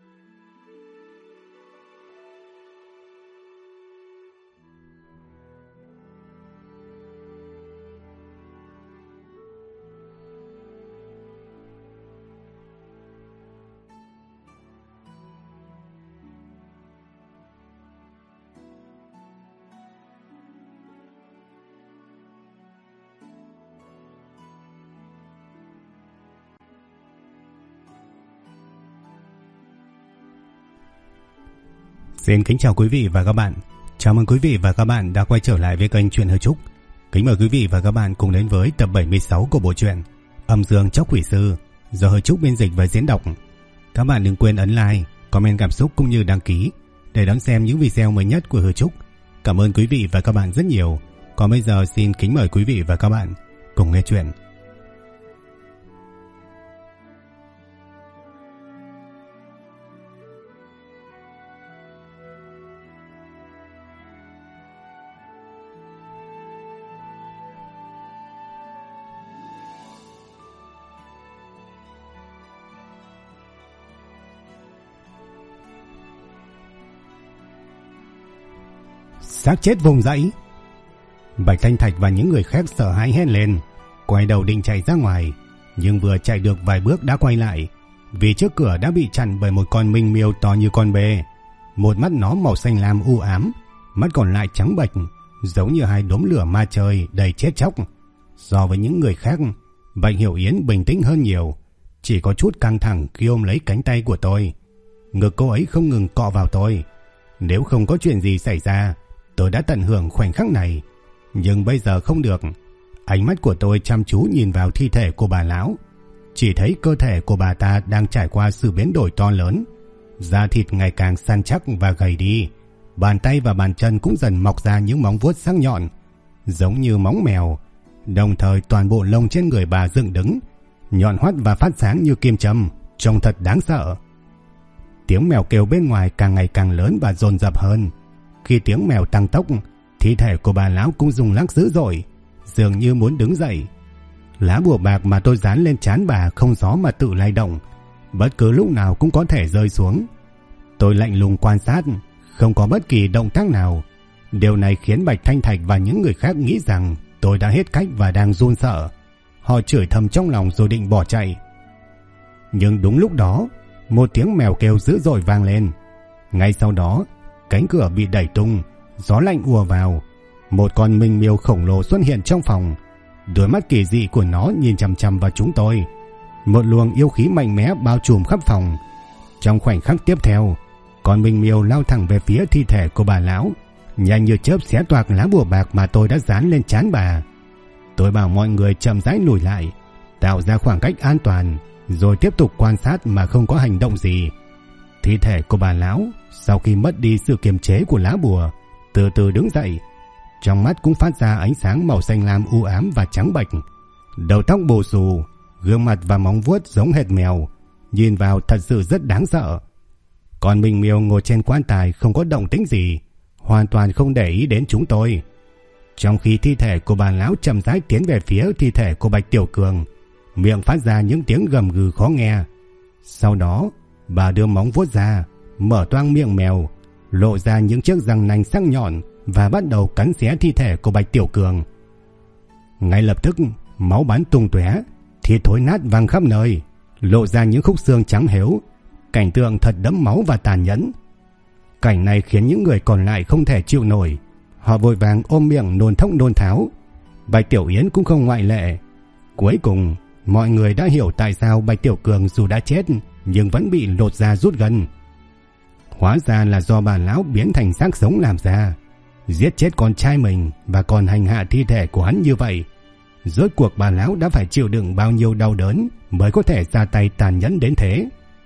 Xin kính chào quý vị và các bạn. Chào mừng quý vị và các bạn đã quay trở lại với kênh Truyện Hư Trúc. Kính mời quý vị và các bạn cùng đến với tập 76 của bộ truyện Âm Dương Chóc Quỷ Sư do Hư Trúc biên dịch và diễn đọc. Các bạn đừng quên ấn like, comment cảm xúc cũng như đăng ký để đón xem những video mới nhất của Hư Trúc. Cảm ơn quý vị và các bạn rất nhiều. Còn bây giờ xin kính mời quý vị và các bạn cùng nghe chuyện. Xác chết vùng dãy. Bạch Thanh Thạch và những người khác sợ hãi hét lên, quay đầu định chạy ra ngoài, nhưng vừa chạy được vài bước đã quay lại, vì trước cửa đã bị chặn bởi một con minh miêu to như con bê. Một mắt nó màu xanh lam u ám, mắt còn lại trắng bệch, giống như hai đốm lửa ma trời đầy chết chóc. So với những người khác, Bạch Hiểu Yến bình tĩnh hơn nhiều, chỉ có chút căng thẳng khi ôm lấy cánh tay của tôi. Ngực cô ấy không ngừng cọ vào tôi. Nếu không có chuyện gì xảy ra, tôi đã tận hưởng khoảnh khắc này, nhưng bây giờ không được. Ánh mắt của tôi chăm chú nhìn vào thi thể của bà lão, chỉ thấy cơ thể của bà ta đang trải qua sự biến đổi to lớn. Da thịt ngày càng săn chắc và gầy đi, bàn tay và bàn chân cũng dần mọc ra những móng vuốt sắc nhọn, giống như móng mèo. Đồng thời toàn bộ lông trên người bà dựng đứng, nhọn hoắt và phát sáng như kim châm, trông thật đáng sợ. Tiếng mèo kêu bên ngoài càng ngày càng lớn và dồn dập hơn. Khi tiếng mèo tăng tốc, thi thể của bà lão cũng rung lắc dữ dội, dường như muốn đứng dậy. Lá bùa bạc mà tôi dán lên trán bà không gió mà tự lay động, bất cứ lúc nào cũng có thể rơi xuống. Tôi lạnh lùng quan sát, không có bất kỳ động tác nào. Điều này khiến Bạch Thanh Thạch và những người khác nghĩ rằng tôi đã hết cách và đang run sợ. Họ chửi thầm trong lòng rồi định bỏ chạy. Nhưng đúng lúc đó, một tiếng mèo kêu dữ dội vang lên. Ngay sau đó, cánh cửa bị đẩy tung, gió lạnh ùa vào. Một con minh miêu khổng lồ xuất hiện trong phòng. Đôi mắt kỳ dị của nó nhìn chằm chằm vào chúng tôi. Một luồng yêu khí mạnh mẽ bao trùm khắp phòng. Trong khoảnh khắc tiếp theo, con minh miêu lao thẳng về phía thi thể của bà lão, nhanh như chớp xé toạc lá bùa bạc mà tôi đã dán lên trán bà. Tôi bảo mọi người chậm rãi lùi lại, tạo ra khoảng cách an toàn, rồi tiếp tục quan sát mà không có hành động gì. Thi thể của bà lão sau khi mất đi sự kiềm chế của lá bùa, từ từ đứng dậy. Trong mắt cũng phát ra ánh sáng màu xanh lam u ám và trắng bệch. Đầu tóc bù xù, gương mặt và móng vuốt giống hệt mèo, nhìn vào thật sự rất đáng sợ. Còn Minh Miêu ngồi trên quan tài không có động tĩnh gì, hoàn toàn không để ý đến chúng tôi. Trong khi thi thể của bà lão chậm rãi tiến về phía thi thể của Bạch Tiểu Cường, miệng phát ra những tiếng gầm gừ khó nghe. Sau đó, bà đưa móng vuốt ra, mở toang miệng mèo, lộ ra những chiếc răng nanh sắc nhọn và bắt đầu cắn xé thi thể của Bạch Tiểu Cường. Ngay lập tức, máu bắn tung tóe, thịt thối nát văng khắp nơi, lộ ra những khúc xương trắng héo. Cảnh tượng thật đẫm máu và tàn nhẫn. Cảnh này khiến những người còn lại không thể chịu nổi. Họ vội vàng ôm miệng nôn thốc nôn tháo. Bạch Tiểu Yến cũng không ngoại lệ. Cuối cùng, mọi người đã hiểu tại sao Bạch Tiểu Cường dù đã chết nhưng vẫn bị lột da rút gân. Hóa ra là do bà lão biến thành xác sống làm ra, giết chết con trai mình và còn hành hạ thi thể của hắn như vậy. Rốt cuộc bà lão đã phải chịu đựng bao nhiêu đau đớn mới có thể ra tay tàn nhẫn đến thế.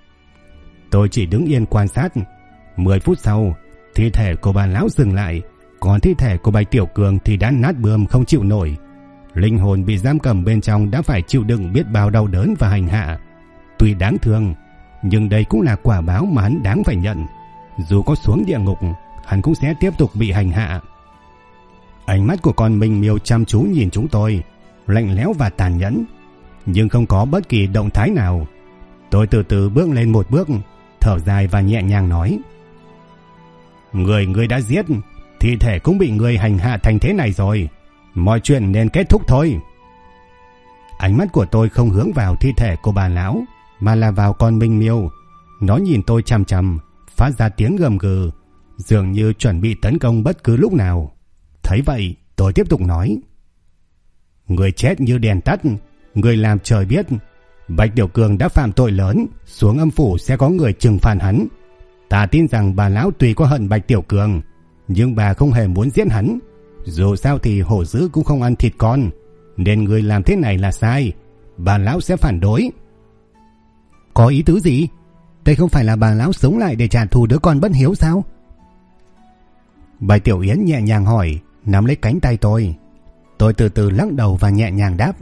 Tôi chỉ đứng yên quan sát. 10 phút sau, thi thể của bà lão dừng lại, còn thi thể của Bạch Tiểu Cường thì đã nát bươm không chịu nổi. Linh hồn bị giam cầm bên trong đã phải chịu đựng biết bao đau đớn và hành hạ. Tuy đáng thương, nhưng đây cũng là quả báo mà hắn đáng phải nhận. Dù có xuống địa ngục, hắn cũng sẽ tiếp tục bị hành hạ. Ánh mắt của con Minh Miêu chăm chú nhìn chúng tôi, lạnh lẽo và tàn nhẫn, nhưng không có bất kỳ động thái nào. Tôi từ từ bước lên một bước, thở dài và nhẹ nhàng nói: Người ngươi đã giết, thi thể cũng bị ngươi hành hạ thành thế này rồi, mọi chuyện nên kết thúc thôi. Ánh mắt của tôi không hướng vào thi thể của bà lão, mà là vào con Minh Miêu. Nó nhìn tôi chằm chằm, phát ra tiếng gầm gừ, dường như chuẩn bị tấn công bất cứ lúc nào. Thấy vậy, tôi tiếp tục nói: Người chết như đèn tắt, người làm trời biết. Bạch Tiểu Cường đã phạm tội lớn, xuống âm phủ sẽ có người trừng phạt hắn. Ta tin rằng bà lão tuy có hận Bạch Tiểu Cường, nhưng bà không hề muốn giết hắn. Dù sao thì hổ dữ cũng không ăn thịt con, nên người làm thế này là sai. Bà lão sẽ phản đối. Có ý tứ gì? Đây không phải là bà lão sống lại để trả thù đứa con bất hiếu sao? Bạch Tiểu Yến nhẹ nhàng hỏi, nắm lấy cánh tay tôi. Tôi từ từ lắc đầu và nhẹ nhàng đáp: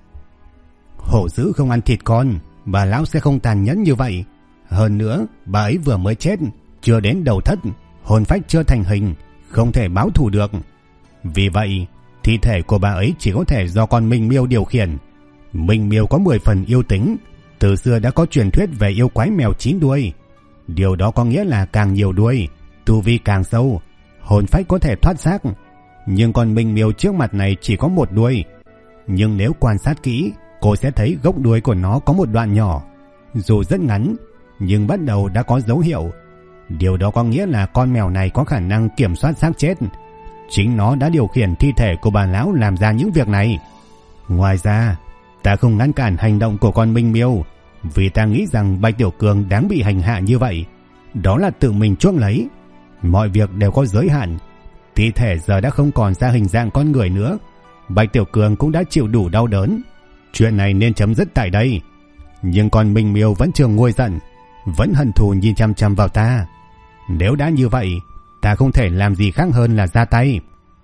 Hổ dữ không ăn thịt con, bà lão sẽ không tàn nhẫn như vậy. Hơn nữa, bà ấy vừa mới chết, chưa đến đầu thất, hồn phách chưa thành hình, không thể báo thù được. Vì vậy, thi thể của bà ấy chỉ có thể do con Minh Miêu điều khiển. Minh Miêu có 10 phần yêu tính, từ xưa đã có truyền thuyết về yêu quái mèo 9 đuôi. Điều đó có nghĩa là càng nhiều đuôi, tu vi càng sâu, hồn phách có thể thoát xác. Nhưng con Minh Miêu trước mặt này chỉ có 1 đuôi. Nhưng nếu quan sát kỹ, cô sẽ thấy gốc đuôi của nó có một đoạn nhỏ. Dù rất ngắn, nhưng bắt đầu đã có dấu hiệu. Điều đó có nghĩa là con mèo này có khả năng kiểm soát xác chết. Chính nó đã điều khiển thi thể của bà lão làm ra những việc này. Ngoài ra, ta không ngăn cản hành động của con Minh Miêu, vì ta nghĩ rằng Bạch Tiểu Cường đáng bị hành hạ như vậy. Đó là tự mình chuốc lấy. Mọi việc đều có giới hạn. Thi thể giờ đã không còn ra hình dạng con người nữa. Bạch Tiểu Cường cũng đã chịu đủ đau đớn. Chuyện này nên chấm dứt tại đây. Nhưng con Minh Miêu vẫn chưa nguôi giận, vẫn hận thù nhìn chăm chăm vào ta. Nếu đã như vậy, ta không thể làm gì khác hơn là ra tay.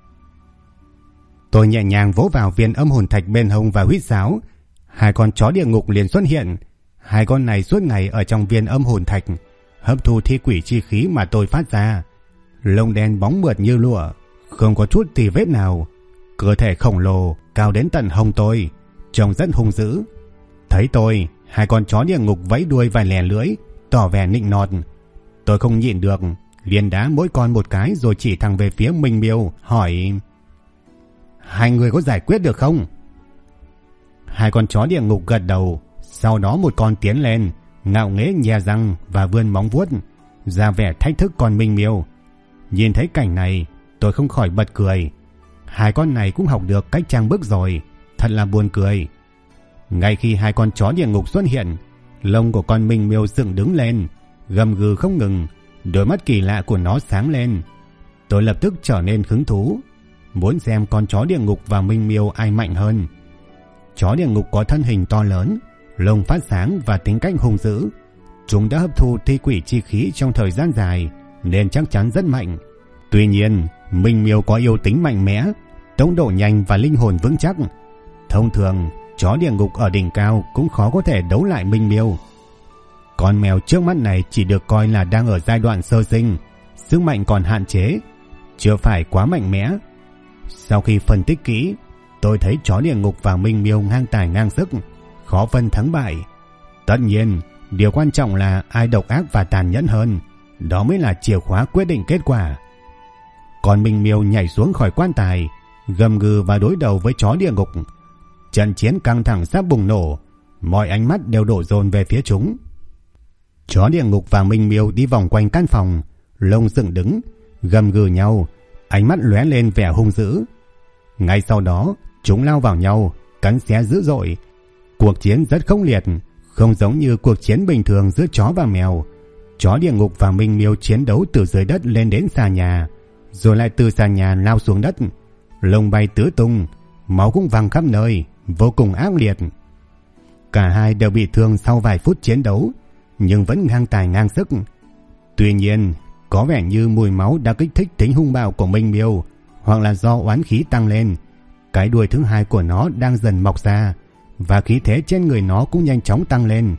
Tôi nhẹ nhàng vỗ vào viên âm hồn thạch bên hông và huýt sáo. 2 con chó địa ngục liền xuất hiện. 2 con này suốt ngày ở trong viên âm hồn thạch, hấp thu thi quỷ chi khí mà tôi phát ra. Lông đen bóng mượt như lụa, không có chút tì vết nào. Cơ thể khổng lồ cao đến tận hông tôi, trông rất hung dữ. Thấy tôi, 2 con chó địa ngục vẫy đuôi và lè lưỡi, tỏ vẻ nịnh nọt. Tôi không nhịn được, liền đá mỗi con một cái rồi chỉ thẳng về phía Minh Miêu, hỏi: Hai người có giải quyết được không? 2 con chó địa ngục gật đầu. Sau đó một con tiến lên, ngạo nghễ nhe răng và vươn móng vuốt, ra vẻ thách thức con Minh Miêu. Nhìn thấy cảnh này, tôi không khỏi bật cười. 2 con này cũng học được cách trang bức rồi, thật là buồn cười. Ngay khi 2 con chó địa ngục xuất hiện, lông của con Minh Miêu dựng đứng lên, gầm gừ không ngừng, đôi mắt kỳ lạ của nó sáng lên. Tôi lập tức trở nên hứng thú, muốn xem con chó địa ngục và Minh Miêu ai mạnh hơn. Chó địa ngục có thân hình to lớn, lông phát sáng và tính cách hung dữ. Chúng đã hấp thu thi quỷ chi khí trong thời gian dài, nên chắc chắn rất mạnh. Tuy nhiên, Minh Miêu có yêu tính mạnh mẽ, tốc độ nhanh và linh hồn vững chắc. Thông thường, chó địa ngục ở đỉnh cao cũng khó có thể đấu lại Minh Miêu. Con mèo trước mắt này chỉ được coi là đang ở giai đoạn sơ sinh, sức mạnh còn hạn chế, chưa phải quá mạnh mẽ. Sau khi phân tích kỹ, tôi thấy chó địa ngục và Minh Miêu ngang tài ngang sức, khó phân thắng bại. Tất nhiên, điều quan trọng là ai độc ác và tàn nhẫn hơn, đó mới là chìa khóa quyết định kết quả. Còn Minh Miêu nhảy xuống khỏi quan tài, gầm gừ và đối đầu với chó địa ngục. Trận chiến căng thẳng sắp bùng nổ, mọi ánh mắt đều đổ dồn về phía chúng. Chó địa ngục và Minh Miêu đi vòng quanh căn phòng, lông dựng đứng, gầm gừ nhau, ánh mắt lóe lên vẻ hung dữ. Ngay sau đó, chúng lao vào nhau, cắn xé dữ dội. Cuộc chiến rất khốc liệt, không giống như cuộc chiến bình thường giữa chó và mèo. Chó địa ngục và Minh Miêu chiến đấu từ dưới đất lên đến xà nhà, rồi lại từ xà nhà lao xuống đất, lông bay tứ tung, máu cũng văng khắp nơi, vô cùng ác liệt. Cả hai đều bị thương sau vài phút chiến đấu, nhưng vẫn ngang tài ngang sức. Tuy nhiên, có vẻ như mùi máu đã kích thích tính hung bạo của Minh Miêu, hoặc là do oán khí tăng lên. Cái đuôi thứ 2 của nó đang dần mọc ra, và khí thế trên người nó cũng nhanh chóng tăng lên.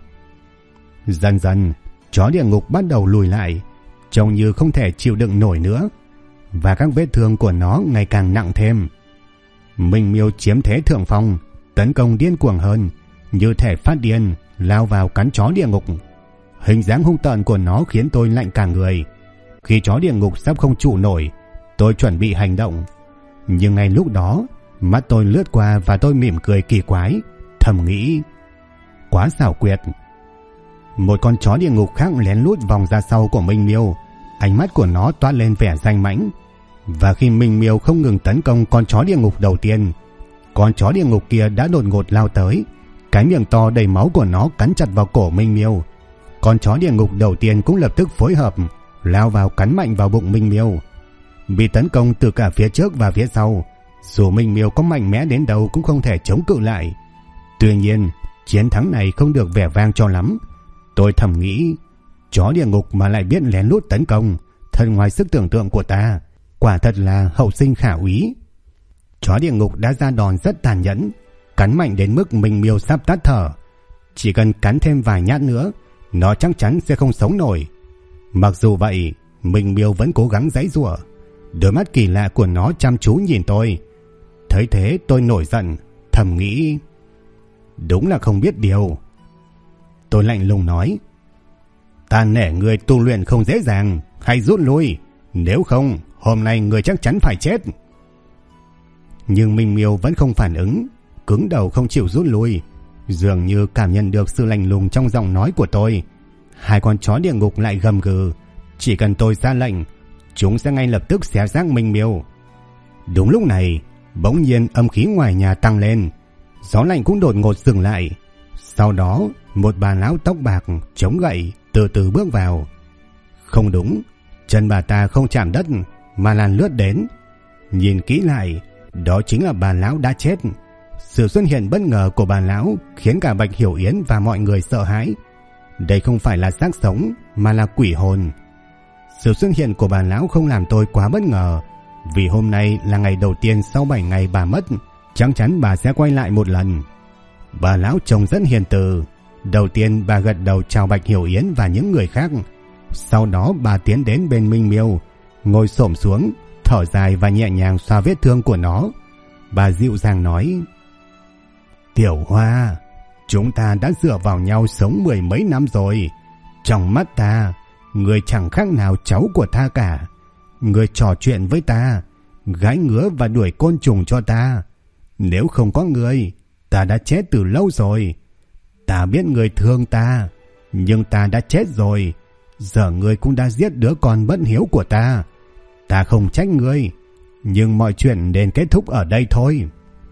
Dần dần, chó địa ngục bắt đầu lùi lại, trông như không thể chịu đựng nổi nữa, và các vết thương của nó ngày càng nặng thêm. Minh Miêu chiếm thế thượng phong, tấn công điên cuồng hơn, như thể phát điên, lao vào cắn chó địa ngục. Hình dáng hung tợn của nó khiến tôi lạnh cả người. Khi chó địa ngục sắp không trụ nổi, tôi chuẩn bị hành động. Nhưng ngay lúc đó, mắt tôi lướt qua và tôi mỉm cười kỳ quái, thầm nghĩ quá xảo quyệt. Một con chó địa ngục khác lén lút vòng ra sau của Minh Miêu, ánh mắt của nó toát lên vẻ danh mãnh. Và khi Minh Miêu không ngừng tấn công con chó địa ngục đầu tiên, con chó địa ngục kia đã đột ngột lao tới, cái miệng to đầy máu của nó cắn chặt vào cổ Minh Miêu. Con chó địa ngục đầu tiên cũng lập tức phối hợp lao vào cắn mạnh vào bụng Minh Miêu. Bị tấn công từ cả phía trước và phía sau, dù Minh Miêu có mạnh mẽ đến đâu cũng không thể chống cự lại. Tuy nhiên, chiến thắng này không được vẻ vang cho lắm. Tôi thầm nghĩ, chó địa ngục mà lại biết lén lút tấn công, thật ngoài sức tưởng tượng của ta, quả thật là hậu sinh khả úy. Chó địa ngục đã ra đòn rất tàn nhẫn, cắn mạnh đến mức Minh Miêu sắp tắt thở. Chỉ cần cắn thêm vài nhát nữa, nó chắc chắn sẽ không sống nổi. Mặc dù vậy, Minh Miêu vẫn cố gắng giãy giụa. Đôi mắt kỳ lạ của nó chăm chú nhìn tôi. Thấy thế tôi nổi giận, thầm nghĩ, đúng là không biết điều. Tôi lạnh lùng nói, ta nể người tu luyện không dễ dàng, hãy rút lui, nếu không hôm nay người chắc chắn phải chết. Nhưng Minh Miêu vẫn không phản ứng, cứng đầu không chịu rút lui, dường như cảm nhận được sự lạnh lùng trong giọng nói của tôi. Hai con chó địa ngục lại gầm gừ, chỉ cần tôi ra lệnh, chúng sẽ ngay lập tức xé xác Minh Miêu. Đúng lúc này, bỗng nhiên âm khí ngoài nhà tăng lên, gió lạnh cũng đột ngột dừng lại. Sau đó, một bà lão tóc bạc chống gậy từ từ bước vào. Không đúng, chân bà ta không chạm đất mà là lướt đến. Nhìn kỹ lại, đó chính là bà lão đã chết. Sự xuất hiện bất ngờ của bà lão khiến cả Bạch Hiểu Yến và mọi người sợ hãi. Đây không phải là xác sống mà là quỷ hồn. Sự xuất hiện của bà lão không làm tôi quá bất ngờ, vì hôm nay là ngày đầu tiên sau 7 ngày bà mất, chắc chắn bà sẽ quay lại một lần. Bà lão trông rất hiền từ. Đầu tiên bà gật đầu chào Bạch Hiểu Yến và những người khác. Sau đó bà tiến đến bên Minh Miêu, ngồi xổm xuống, thở dài và nhẹ nhàng xoa vết thương của nó. Bà dịu dàng nói, Tiểu Hoa, chúng ta đã dựa vào nhau sống 10 mấy năm rồi. Trong mắt ta, người chẳng khác nào cháu của ta cả. Người trò chuyện với ta, gãi ngứa và đuổi côn trùng cho ta. Nếu không có người, ta đã chết từ lâu rồi. Ta biết người thương ta, nhưng ta đã chết rồi. Giờ ngươi cũng đã giết đứa con bất hiếu của ta. Ta không trách ngươi, nhưng mọi chuyện nên kết thúc ở đây thôi.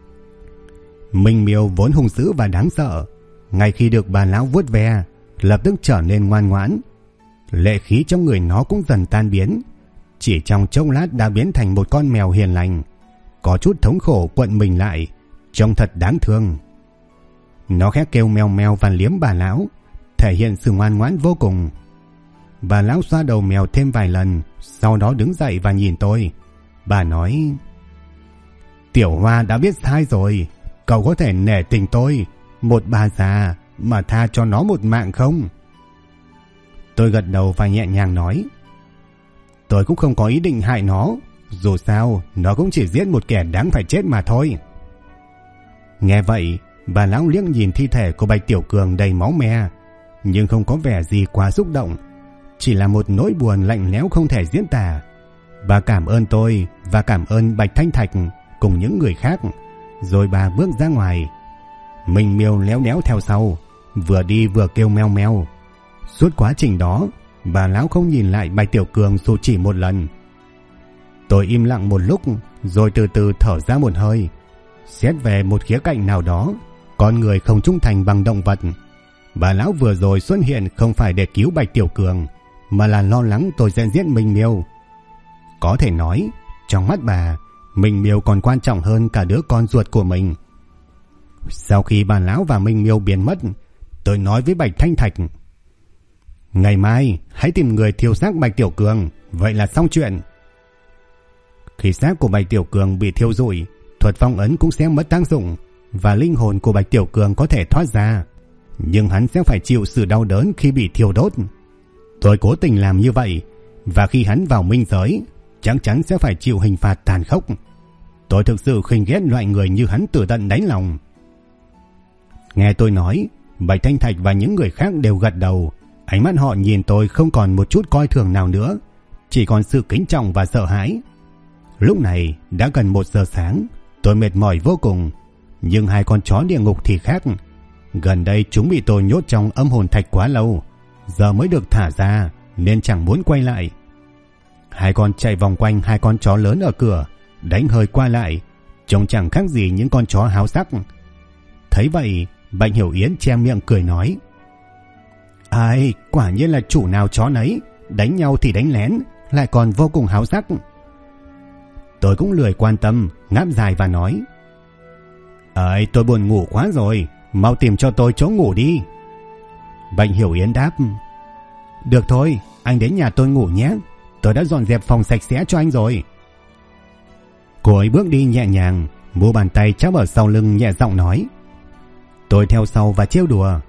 Minh Miêu vốn hung dữ và đáng sợ, ngay khi được bà lão vuốt ve, lập tức trở nên ngoan ngoãn. Lệ khí trong người nó cũng dần tan biến, chỉ trong chốc lát đã biến thành một con mèo hiền lành, có chút thống khổ quặn mình lại, trông thật đáng thương. Nó khẽ kêu meo meo và liếm bà lão, thể hiện sự ngoan ngoãn vô cùng. Bà lão xoa đầu mèo thêm vài lần, sau đó đứng dậy và nhìn tôi. Bà nói, Tiểu Hoa đã biết sai rồi, cậu có thể nể tình tôi, một bà già, mà tha cho nó một mạng không? Tôi gật đầu và nhẹ nhàng nói, tôi cũng không có ý định hại nó, dù sao nó cũng chỉ giết một kẻ đáng phải chết mà thôi. Nghe vậy, bà lão liếc nhìn thi thể của Bạch Tiểu Cường đầy máu me, nhưng không có vẻ gì quá xúc động, chỉ là một nỗi buồn lạnh lẽo không thể diễn tả. Bà cảm ơn tôi và cảm ơn Bạch Thanh Thạch cùng những người khác, rồi bà bước ra ngoài. Minh Miêu léo đéo theo sau, vừa đi vừa kêu meo meo. Suốt quá trình đó, bà lão không nhìn lại Bạch Tiểu Cường dù chỉ một lần. Tôi im lặng một lúc, rồi từ từ thở ra một hơi. Xét về một khía cạnh nào đó, con người không trung thành bằng động vật. Bà lão vừa rồi xuất hiện không phải để cứu Bạch Tiểu Cường, mà là lo lắng tôi sẽ giết Minh Miêu. Có thể nói, trong mắt bà, Minh Miêu còn quan trọng hơn cả đứa con ruột của mình. Sau khi bà lão và Minh Miêu biến mất, tôi nói với Bạch Thanh Thạch, ngày mai hãy tìm người thiêu xác Bạch Tiểu Cường, vậy là xong chuyện. Khi xác của Bạch Tiểu Cường bị thiêu rụi, thuật phong ấn cũng sẽ mất tác dụng và linh hồn của Bạch Tiểu Cường có thể thoát ra, nhưng hắn sẽ phải chịu sự đau đớn khi bị thiêu đốt. Tôi cố tình làm như vậy, và khi hắn vào minh giới, chắc chắn sẽ phải chịu hình phạt tàn khốc. Tôi thực sự khinh ghét loại người như hắn từ tận đáy lòng. Nghe tôi nói, Bạch Thanh Thạch và những người khác đều gật đầu, Ánh mắt họ nhìn tôi không còn một chút coi thường nào nữa, chỉ còn sự kính trọng và sợ hãi. Lúc này đã gần 1 giờ sáng, tôi mệt mỏi vô cùng, nhưng hai con chó địa ngục thì khác. Gần đây chúng bị tôi nhốt trong âm hồn thạch quá lâu, giờ mới được thả ra nên chẳng muốn quay lại. Hai con chạy vòng quanh hai con chó lớn ở cửa, đánh hơi qua lại, trông chẳng khác gì những con chó háo sắc. Thấy vậy, Bạch Hiểu Yến che miệng cười nói: Ai, quả nhiên là chủ nào chó nấy, đánh nhau thì đánh lén, lại còn vô cùng háo sắc. Tôi cũng lười quan tâm, ngáp dài và nói: tôi buồn ngủ quá rồi, mau tìm cho tôi chỗ ngủ đi. Bạch Hiểu Yến đáp: Được thôi, anh đến nhà tôi ngủ nhé, tôi đã dọn dẹp phòng sạch sẽ cho anh rồi. Cô ấy bước đi nhẹ nhàng, mu bàn tay chắp ở sau lưng nhẹ giọng nói. Tôi theo sau và trêu đùa: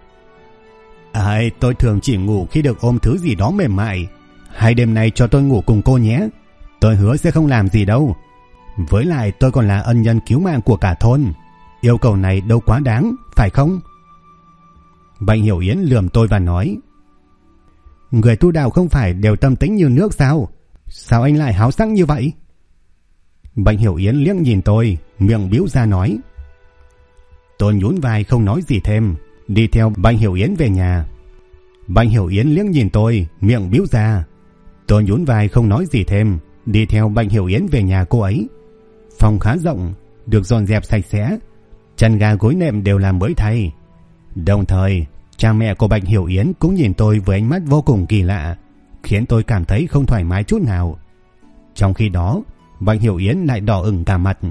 tôi thường chỉ ngủ khi được ôm thứ gì đó mềm mại, hay đêm nay cho tôi ngủ cùng cô nhé, tôi hứa sẽ không làm gì đâu. Với lại tôi còn là ân nhân cứu mạng của cả thôn, yêu cầu này đâu quá đáng, phải không? Bạch Hiểu Yến lườm tôi và nói: Người tu đạo không phải đều tâm tĩnh như nước sao? Sao anh lại háo sắc như vậy? Bạch Hiểu Yến liếc nhìn tôi, miệng bĩu ra nói. Tôi nhún vai không nói gì thêm, đi theo Bạch Hiểu Yến về nhà. Bạch Hiểu Yến liếc nhìn tôi, miệng bĩu ra. Tôi nhún vai không nói gì thêm, đi theo Bạch Hiểu Yến về nhà cô ấy. Phòng khá rộng, được dọn dẹp sạch sẽ, chăn ga gối nệm đều làm mới thay. Đồng thời, cha mẹ của Bạch Hiểu Yến cũng nhìn tôi với ánh mắt vô cùng kỳ lạ, khiến tôi cảm thấy không thoải mái chút nào. Trong khi đó, Bạch Hiểu Yến lại đỏ ửng cả mặt.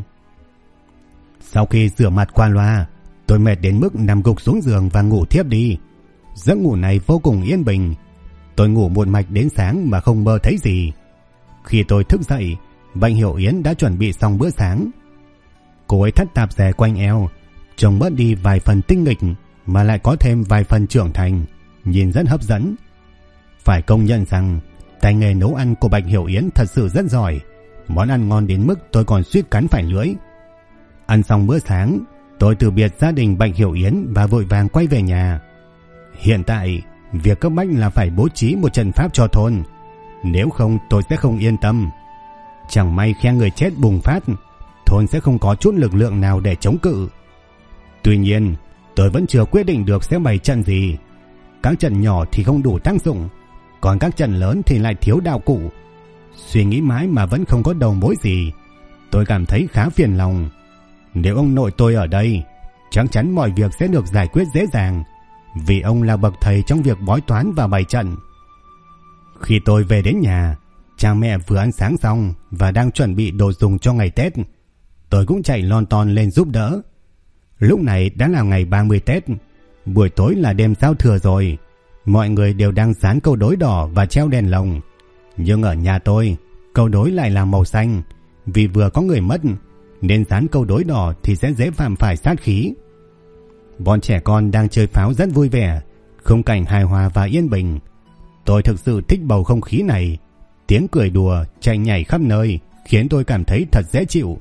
Sau khi rửa mặt qua loa, tôi mệt đến mức nằm gục xuống giường và ngủ thiếp đi. Giấc ngủ này vô cùng yên bình. Tôi ngủ một mạch đến sáng mà không mơ thấy gì. Khi tôi thức dậy, Bạch Hiểu Yến đã chuẩn bị xong bữa sáng. Cô ấy thắt tạp dề quanh eo, trông bớt đi vài phần tinh nghịch mà lại có thêm vài phần trưởng thành, nhìn rất hấp dẫn. Phải công nhận rằng tay nghề nấu ăn của Bạch Hiểu Yến thật sự rất giỏi. Món ăn ngon đến mức tôi còn suýt cắn phải lưỡi. Ăn xong bữa sáng, tôi từ biệt gia đình Bạch Hiểu Yến và vội vàng quay về nhà. Hiện tại, việc cấp bách là phải bố trí một trận pháp cho thôn. Nếu không tôi sẽ không yên tâm. Chẳng may khe người chết bùng phát, thôn sẽ không có chút lực lượng nào để chống cự. Tuy nhiên, tôi vẫn chưa quyết định được sẽ bày trận gì. Các trận nhỏ thì không đủ tác dụng, còn các trận lớn thì lại thiếu đạo cụ. Suy nghĩ mãi mà vẫn không có đầu mối gì. Tôi cảm thấy khá phiền lòng. Nếu ông nội tôi ở đây, chắc chắn mọi việc sẽ được giải quyết dễ dàng, vì ông là bậc thầy trong việc bói toán và bày trận. Khi tôi về đến nhà, cha mẹ vừa ăn sáng xong và đang chuẩn bị đồ dùng cho ngày Tết. Tôi cũng chạy lon ton lên giúp đỡ. Lúc này đã là ngày 30 Tết, buổi tối là đêm giao thừa rồi. Mọi người đều đang dán câu đối đỏ và treo đèn lồng. Nhưng ở nhà tôi, câu đối lại là màu xanh, vì vừa có người mất nên dán câu đối đỏ thì sẽ dễ phạm phải sát khí. Bọn trẻ con đang chơi pháo rất vui vẻ, khung cảnh hài hòa và yên bình. Tôi thực sự thích bầu không khí này. Tiếng cười đùa, chạy nhảy khắp nơi khiến tôi cảm thấy thật dễ chịu.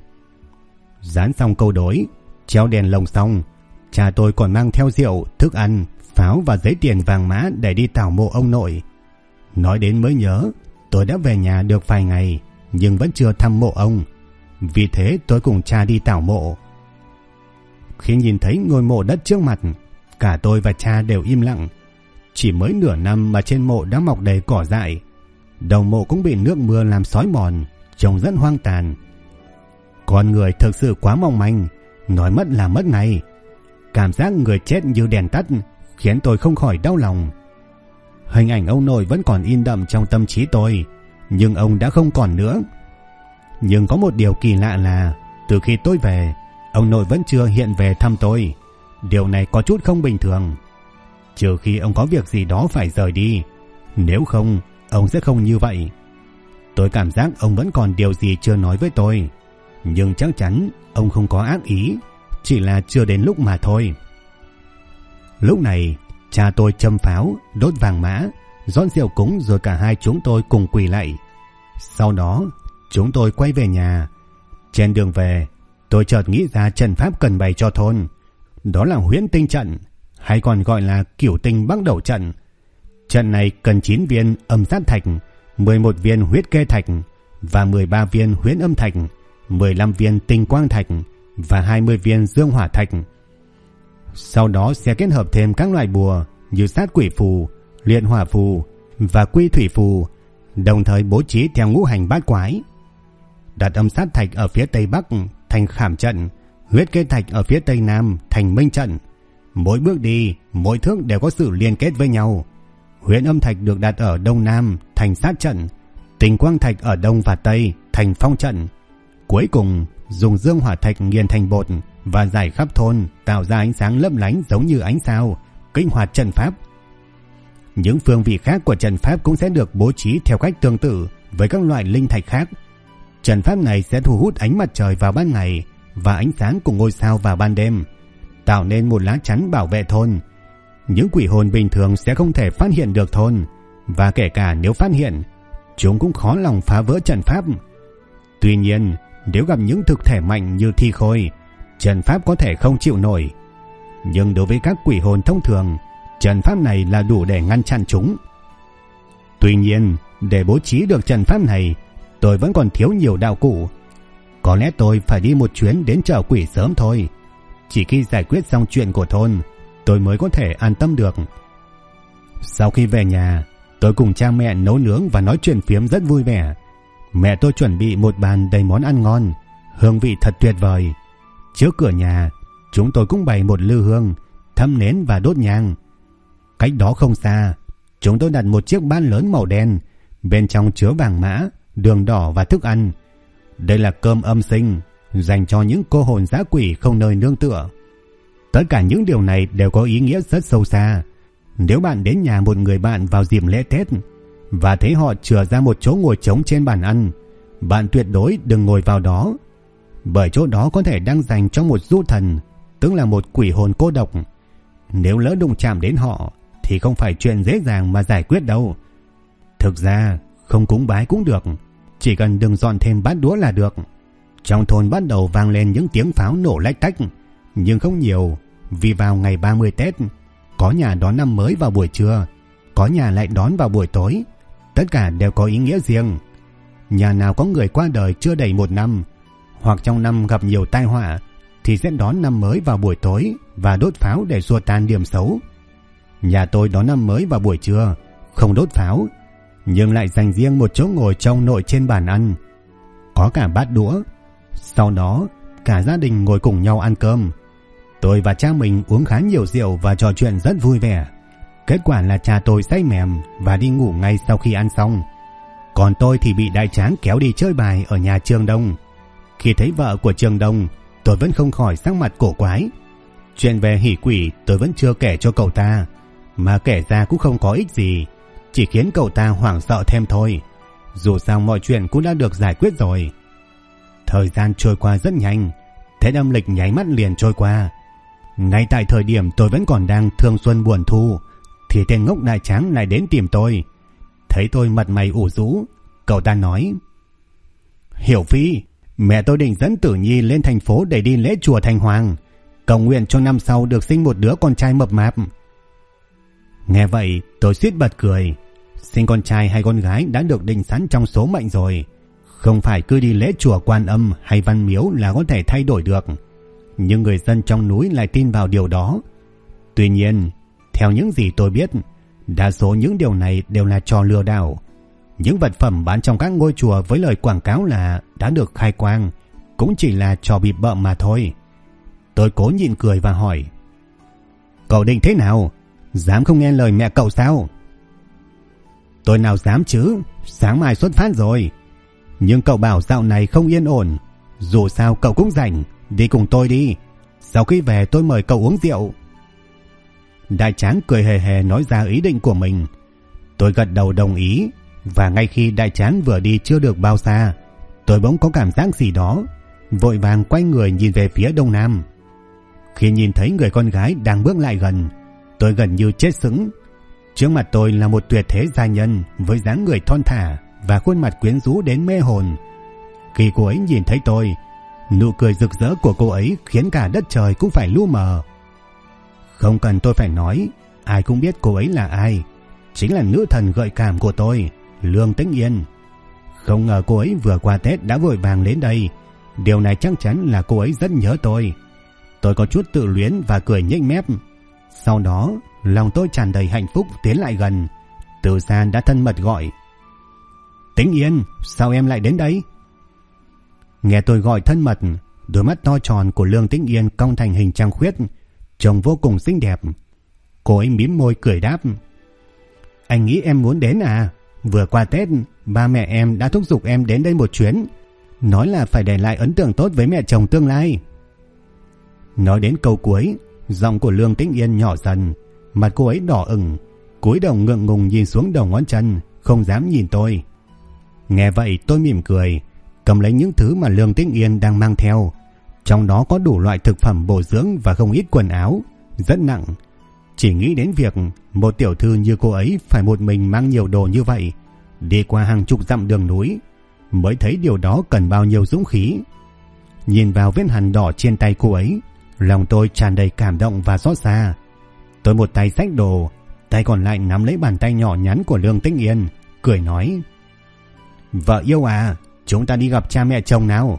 Dán xong câu đối, treo đèn lồng xong, cha tôi còn mang theo rượu, thức ăn, pháo và giấy tiền vàng mã để đi tảo mộ ông nội. Nói đến mới nhớ, tôi đã về nhà được vài ngày nhưng vẫn chưa thăm mộ ông. Vì thế tôi cùng cha đi tảo mộ. Khi nhìn thấy ngôi mộ đất trước mặt, cả tôi và cha đều im lặng. Chỉ mới nửa năm mà trên mộ đã mọc đầy cỏ dại. Đầu mộ cũng bị nước mưa làm xói mòn, trông rất hoang tàn. Con người thực sự quá mong manh, nói mất là mất ngay. Cảm giác người chết như đèn tắt khiến tôi không khỏi đau lòng. Hình ảnh ông nội vẫn còn in đậm trong tâm trí tôi, nhưng ông đã không còn nữa. Nhưng có một điều kỳ lạ là từ khi tôi về, ông nội vẫn chưa hiện về thăm tôi. Điều này có chút không bình thường. Trừ khi ông có việc gì đó phải rời đi, nếu không ông sẽ không như vậy. Tôi cảm giác ông vẫn còn điều gì chưa nói với tôi, nhưng chắc chắn ông không có ác ý, chỉ là chưa đến lúc mà thôi. Lúc này cha tôi châm pháo, đốt vàng mã, dọn rượu cúng, rồi cả hai chúng tôi cùng quỳ lạy. Sau đó chúng tôi quay về nhà. Trên đường về, tôi chợt nghĩ ra trận pháp cần bày cho thôn. Đó là huyễn tinh trận, hay còn gọi là cửu tinh bắc đầu trận. Trận này cần 9 viên âm sát thạch, 11 viên huyết kê thạch và 13 viên huyễn âm thạch, 15 viên tinh quang thạch và 20 viên dương hỏa thạch. Sau đó sẽ kết hợp thêm các loại bùa như sát quỷ phù, luyện hỏa phù và quy thủy phù, đồng thời bố trí theo ngũ hành bát quái. Đặt âm sát thạch ở phía tây bắc thành khảm trận, huyết kê thạch ở phía tây nam thành minh trận. Mỗi bước đi, mỗi thước đều có sự liên kết với nhau. Huyễn âm thạch được đặt ở đông nam thành sát trận, tinh quang thạch ở đông và tây thành phong trận. Cuối cùng dùng dương hỏa thạch nghiền thành bột và rải khắp thôn, tạo ra ánh sáng lấp lánh giống như ánh sao, kích hoạt trận pháp. Những phương vị khác của trận pháp cũng sẽ được bố trí theo cách tương tự với các loại linh thạch khác. Trận pháp này sẽ thu hút ánh mặt trời vào ban ngày và ánh sáng của ngôi sao vào ban đêm, tạo nên một lá chắn bảo vệ thôn. Những quỷ hồn bình thường sẽ không thể phát hiện được thôn, và kể cả nếu phát hiện, chúng cũng khó lòng phá vỡ trận pháp. Tuy nhiên, nếu gặp những thực thể mạnh như thi khôi, trận pháp có thể không chịu nổi. Nhưng đối với các quỷ hồn thông thường, trận pháp này là đủ để ngăn chặn chúng. Tuy nhiên, để bố trí được trận pháp này, tôi vẫn còn thiếu nhiều đạo cụ. Có lẽ tôi phải đi một chuyến đến chợ quỷ sớm thôi. Chỉ khi giải quyết xong chuyện của thôn, tôi mới có thể an tâm được. Sau khi về nhà, tôi cùng cha mẹ nấu nướng và nói chuyện phiếm rất vui vẻ. Mẹ tôi chuẩn bị một bàn đầy món ăn ngon, hương vị thật tuyệt vời. Trước cửa nhà, chúng tôi cũng bày một lư hương, thắp nến và đốt nhang. Cách đó không xa, chúng tôi đặt một chiếc bát lớn màu đen, bên trong chứa vàng mã, đường đỏ và thức ăn. Đây là cơm âm sinh, dành cho những cô hồn dã quỷ không nơi nương tựa. Tất cả những điều này đều có ý nghĩa rất sâu xa. Nếu bạn đến nhà một người bạn vào dịp lễ Tết và thấy họ chừa ra một chỗ ngồi trống trên bàn ăn, bạn tuyệt đối đừng ngồi vào đó, bởi chỗ đó có thể đang dành cho một du thần, tức là một quỷ hồn cô độc. Nếu lỡ đụng chạm đến họ thì không phải chuyện dễ dàng mà giải quyết đâu. Thực ra không cúng bái cũng được, chỉ cần đừng dọn thêm bát đũa là được. Trong thôn bắt đầu vang lên những tiếng pháo nổ lách tách, nhưng không nhiều, vì vào ngày 30 Tết, có nhà đón năm mới vào buổi trưa, có nhà lại đón vào buổi tối. Tất cả đều có ý nghĩa riêng. Nhà nào có người qua đời chưa đầy một năm, hoặc trong năm gặp nhiều tai họa, thì sẽ đón năm mới vào buổi tối và đốt pháo để xua tan điểm xấu. Nhà tôi đón năm mới vào buổi trưa, không đốt pháo, nhưng lại dành riêng một chỗ ngồi trông nội trên bàn ăn, có cả bát đũa. Sau đó cả gia đình ngồi cùng nhau ăn cơm. Tôi và cha mình uống khá nhiều rượu và trò chuyện rất vui vẻ. Kết quả là cha tôi say mềm và đi ngủ ngay sau khi ăn xong. Còn tôi thì bị đại tráng kéo đi chơi bài ở nhà Trương Đông. Khi thấy vợ của Trương Đông, tôi vẫn không khỏi sắc mặt cổ quái. Chuyện về hỉ quỷ tôi vẫn chưa kể cho cậu ta, mà kể ra cũng không có ích gì, chỉ khiến cậu ta hoảng sợ thêm thôi. Dù sao mọi chuyện cũng đã được giải quyết rồi. Thời gian trôi qua rất nhanh, Tết âm lịch nháy mắt liền trôi qua. Ngay tại thời điểm tôi vẫn còn đang thương xuân buồn thu, thì tên ngốc đại tráng lại đến tìm tôi. Thấy tôi mặt mày ủ rũ, cậu ta nói: Hiểu Phi, mẹ tôi định dẫn Tử Nhi lên thành phố để đi lễ chùa Thành Hoàng, cầu nguyện cho năm sau được sinh một đứa con trai mập mạp. Nghe vậy tôi suýt bật cười. Sinh con trai hay con gái đã được định sẵn trong số mệnh rồi, không phải cứ đi lễ chùa Quan Âm hay Văn Miếu là có thể thay đổi được. Nhưng người dân trong núi lại tin vào điều đó. Tuy nhiên, theo những gì tôi biết, đa số những điều này đều là trò lừa đảo. Những vật phẩm bán trong các ngôi chùa với lời quảng cáo là đã được khai quang cũng chỉ là trò bịp bợm mà thôi. Tôi cố nhịn cười và hỏi: Cậu định thế nào? Dám không nghe lời mẹ cậu sao? Tôi nào dám chứ, sáng mai xuất phát rồi. Nhưng cậu bảo dạo này không yên ổn, dù sao cậu cũng rảnh, đi cùng tôi đi. Sau khi về tôi mời cậu uống rượu. Đại tráng cười hề hề nói ra ý định của mình. Tôi gật đầu đồng ý. Và ngay khi đại tráng vừa đi chưa được bao xa, tôi bỗng có cảm giác gì đó, vội vàng quay người nhìn về phía đông nam. Khi nhìn thấy người con gái đang bước lại gần, tôi gần như chết sững. Trước mặt tôi là một tuyệt thế giai nhân với dáng người thon thả và khuôn mặt quyến rũ đến mê hồn. Khi cô ấy nhìn thấy tôi, nụ cười rực rỡ của cô ấy khiến cả đất trời cũng phải lu mờ. Không cần tôi phải nói, ai cũng biết cô ấy là ai. chính là nữ thần gợi cảm của tôi, Lương Tĩnh Yên. Không ngờ cô ấy vừa qua Tết đã vội vàng đến đây. Điều này chắc chắn là cô ấy rất nhớ tôi. Tôi có chút tự luyến và cười nhếch mép. Sau đó, lòng tôi tràn đầy hạnh phúc tiến lại gần. Từ xa đã thân mật gọi: Tĩnh Yên, sao em lại đến đây? Nghe tôi gọi thân mật, đôi mắt to tròn của Lương Tĩnh Yên cong thành hình trăng khuyết, trông vô cùng xinh đẹp. Cô ấy mím môi cười đáp: Anh nghĩ em muốn đến à? Vừa qua Tết, ba mẹ em đã thúc giục em đến đây một chuyến, nói là phải để lại ấn tượng tốt với mẹ chồng tương lai. Nói đến câu cuối, giọng của Lương Tĩnh Yên nhỏ dần, mặt cô ấy đỏ ửng, cúi đầu ngượng ngùng nhìn xuống đầu ngón chân, không dám nhìn tôi. Nghe vậy tôi mỉm cười, cầm lấy những thứ mà Lương Tĩnh Yên đang mang theo. Trong đó có đủ loại thực phẩm bổ dưỡng và không ít quần áo, rất nặng. Chỉ nghĩ đến việc một tiểu thư như cô ấy phải một mình mang nhiều đồ như vậy, đi qua hàng chục dặm đường núi, mới thấy điều đó cần bao nhiêu dũng khí. Nhìn vào vết hằn đỏ trên tay cô ấy, lòng tôi tràn đầy cảm động và xót xa. Tôi một tay xách đồ, tay còn lại nắm lấy bàn tay nhỏ nhắn của Lương Tĩnh Yên, cười nói: Vợ yêu à, chúng ta đi gặp cha mẹ chồng nào.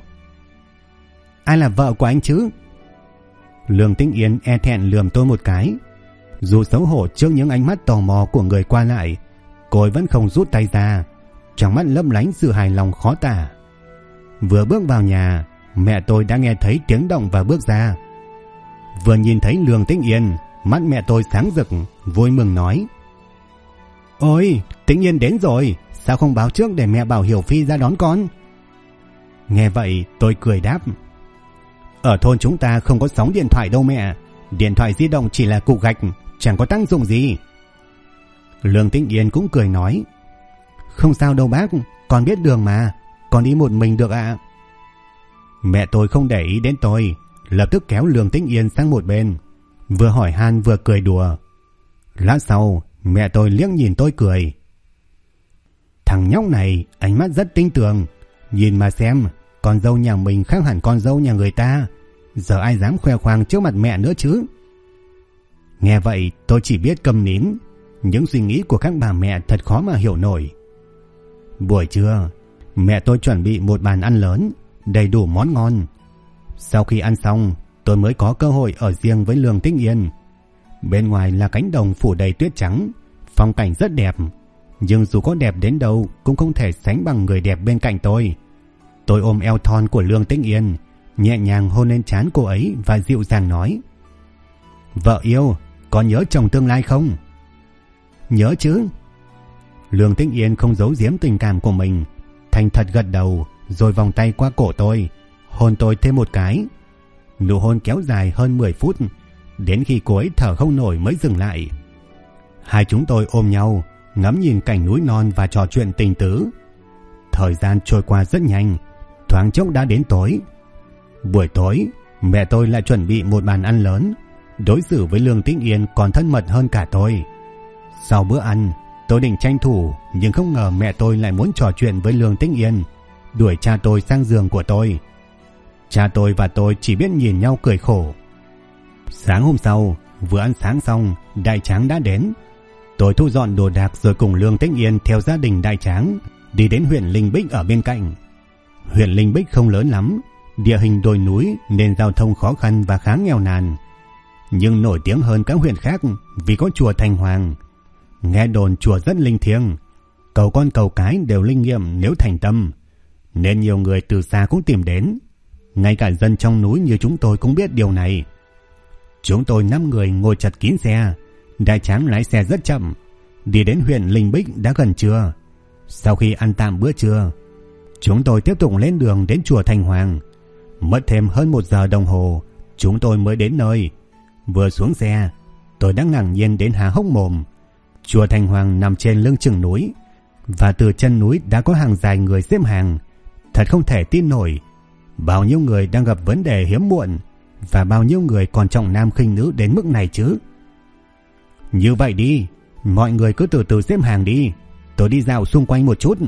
Ai là vợ của anh chứ? Lương Tĩnh Yên e thẹn lườm tôi một cái. Dù xấu hổ trước những ánh mắt tò mò của người qua lại, cô ấy vẫn không rút tay ra, trong mắt lấp lánh sự hài lòng khó tả. Vừa bước vào nhà, mẹ tôi đã nghe thấy tiếng động và bước ra. Vừa nhìn thấy Lương Tĩnh Yên, mắt mẹ tôi sáng rực, vui mừng nói: Ôi, Tĩnh Yên đến rồi, sao không báo trước để mẹ bảo Hiểu Phi ra đón con? Nghe vậy tôi cười đáp: Ở thôn chúng ta không có sóng điện thoại đâu mẹ, điện thoại di động chỉ là cục gạch, chẳng có tác dụng gì. Lương Tĩnh Yên cũng cười nói: Không sao đâu bác, con biết đường mà, con đi một mình được ạ. Mẹ tôi không để ý đến tôi, lập tức kéo Lương Tĩnh Yên sang một bên, vừa hỏi han vừa cười đùa. Lát sau, mẹ tôi liếc nhìn tôi cười: Thằng nhóc này ánh mắt rất tinh tường, nhìn mà xem, con dâu nhà mình khác hẳn con dâu nhà người ta, giờ ai dám khoe khoang trước mặt mẹ nữa chứ. Nghe vậy tôi chỉ biết câm nín. Những suy nghĩ của các bà mẹ thật khó mà hiểu nổi. Buổi trưa, mẹ tôi chuẩn bị một bàn ăn lớn, đầy đủ món ngon. Sau khi ăn xong, tôi mới có cơ hội ở riêng với Lương Tĩnh Yên. Bên ngoài là cánh đồng phủ đầy tuyết trắng, phong cảnh rất đẹp, nhưng dù có đẹp đến đâu cũng không thể sánh bằng người đẹp bên cạnh tôi. Tôi ôm eo thon của Lương Tĩnh Yên, nhẹ nhàng hôn lên trán cô ấy và dịu dàng nói: Vợ yêu, có nhớ chồng tương lai không? Nhớ chứ. Lương Tĩnh Yên không giấu giếm tình cảm của mình, thành thật gật đầu, rồi vòng tay qua cổ tôi, hôn tôi thêm một cái. Nụ hôn kéo dài hơn 10 phút, đến khi cô ấy thở không nổi mới dừng lại. Hai chúng tôi ôm nhau, ngắm nhìn cảnh núi non và trò chuyện tình tứ. Thời gian trôi qua rất nhanh, thoáng chốc đã đến tối. Buổi tối, mẹ tôi lại chuẩn bị một bàn ăn lớn, đối xử với Lương Tĩnh Yên còn thân mật hơn cả tôi. Sau bữa ăn, tôi định tranh thủ, nhưng không ngờ mẹ tôi lại muốn trò chuyện với Lương Tĩnh Yên, đuổi cha tôi sang giường của tôi. Cha tôi và tôi chỉ biết nhìn nhau cười khổ. Sáng hôm sau, vừa ăn sáng xong, Đại Tráng đã đến. Tôi thu dọn đồ đạc rồi cùng Lương Tĩnh Yên theo gia đình Đại Tráng đi đến huyện Linh Bích ở bên cạnh. Huyện Linh Bích không lớn lắm, địa hình đồi núi nên giao thông khó khăn và khá nghèo nàn, nhưng nổi tiếng hơn các huyện khác vì có chùa Thành Hoàng. Nghe đồn chùa rất linh thiêng, cầu con cầu cái đều linh nghiệm nếu thành tâm, nên nhiều người từ xa cũng tìm đến. Ngay cả dân trong núi như chúng tôi cũng biết điều này. Chúng tôi 5 người ngồi chật kín xe. Đại Tráng lái xe rất chậm. Đi đến huyện Linh Bích đã gần trưa. Sau khi ăn tạm bữa trưa, chúng tôi tiếp tục lên đường đến chùa Thành Hoàng. Mất thêm hơn 1 giờ đồng hồ, chúng tôi mới đến nơi. Vừa xuống xe, tôi đã ngạc nhiên đến há hốc mồm. Chùa Thành Hoàng nằm trên lưng chừng núi, và từ chân núi đã có hàng dài người xếp hàng. Thật không thể tin nổi. Bao nhiêu người đang gặp vấn đề hiếm muộn, và bao nhiêu người còn trọng nam khinh nữ đến mức này chứ. Như vậy đi, mọi người cứ từ từ xếp hàng đi, tôi đi dạo xung quanh một chút.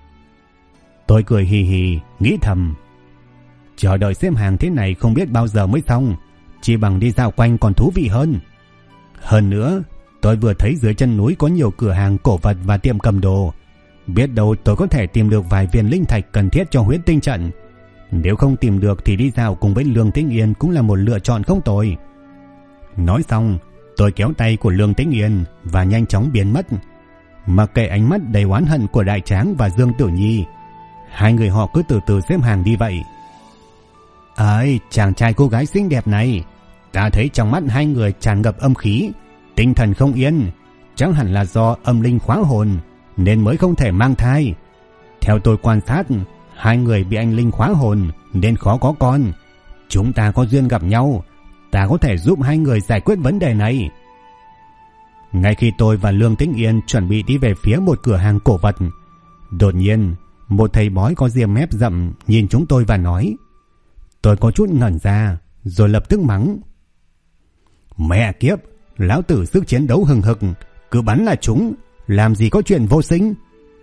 Tôi cười hì hì, nghĩ thầm, chờ đợi xếp hàng thế này không biết bao giờ mới xong, chỉ bằng đi dạo quanh còn thú vị hơn. Hơn nữa, Tôi vừa thấy dưới chân núi có nhiều cửa hàng cổ vật và tiệm cầm đồ. Biết đâu tôi có thể tìm được vài viên linh thạch cần thiết cho huyễn tinh trận. Nếu không tìm được thì đi dạo cùng với Lương Tĩnh Yên cũng là một lựa chọn không tồi. Nói xong, tôi kéo tay của Lương Tĩnh Yên và nhanh chóng biến mất. Mặc kệ ánh mắt đầy oán hận của Đại Tráng và Dương Tử Nhi, hai người họ cứ từ từ xếp hàng đi vậy. Ấy, chàng trai cô gái xinh đẹp này, ta thấy trong mắt hai người tràn ngập âm khí, tinh thần không yên, chắc hẳn là do âm linh khóa hồn nên mới không thể mang thai. Theo tôi quan sát, hai người bị anh linh khóa hồn nên khó có con. Chúng ta có duyên gặp nhau, ta có thể giúp hai người giải quyết vấn đề này. Ngay khi tôi và Lương Tĩnh Yên chuẩn bị đi về phía một cửa hàng cổ vật, đột nhiên một thầy bói có ria mép rậm nhìn chúng tôi và nói. Tôi có chút ngẩn ra rồi lập tức mắng. Mẹ kiếp, lão tử sức chiến đấu hừng hực, cứ bắn là chúng, làm gì có chuyện vô sinh.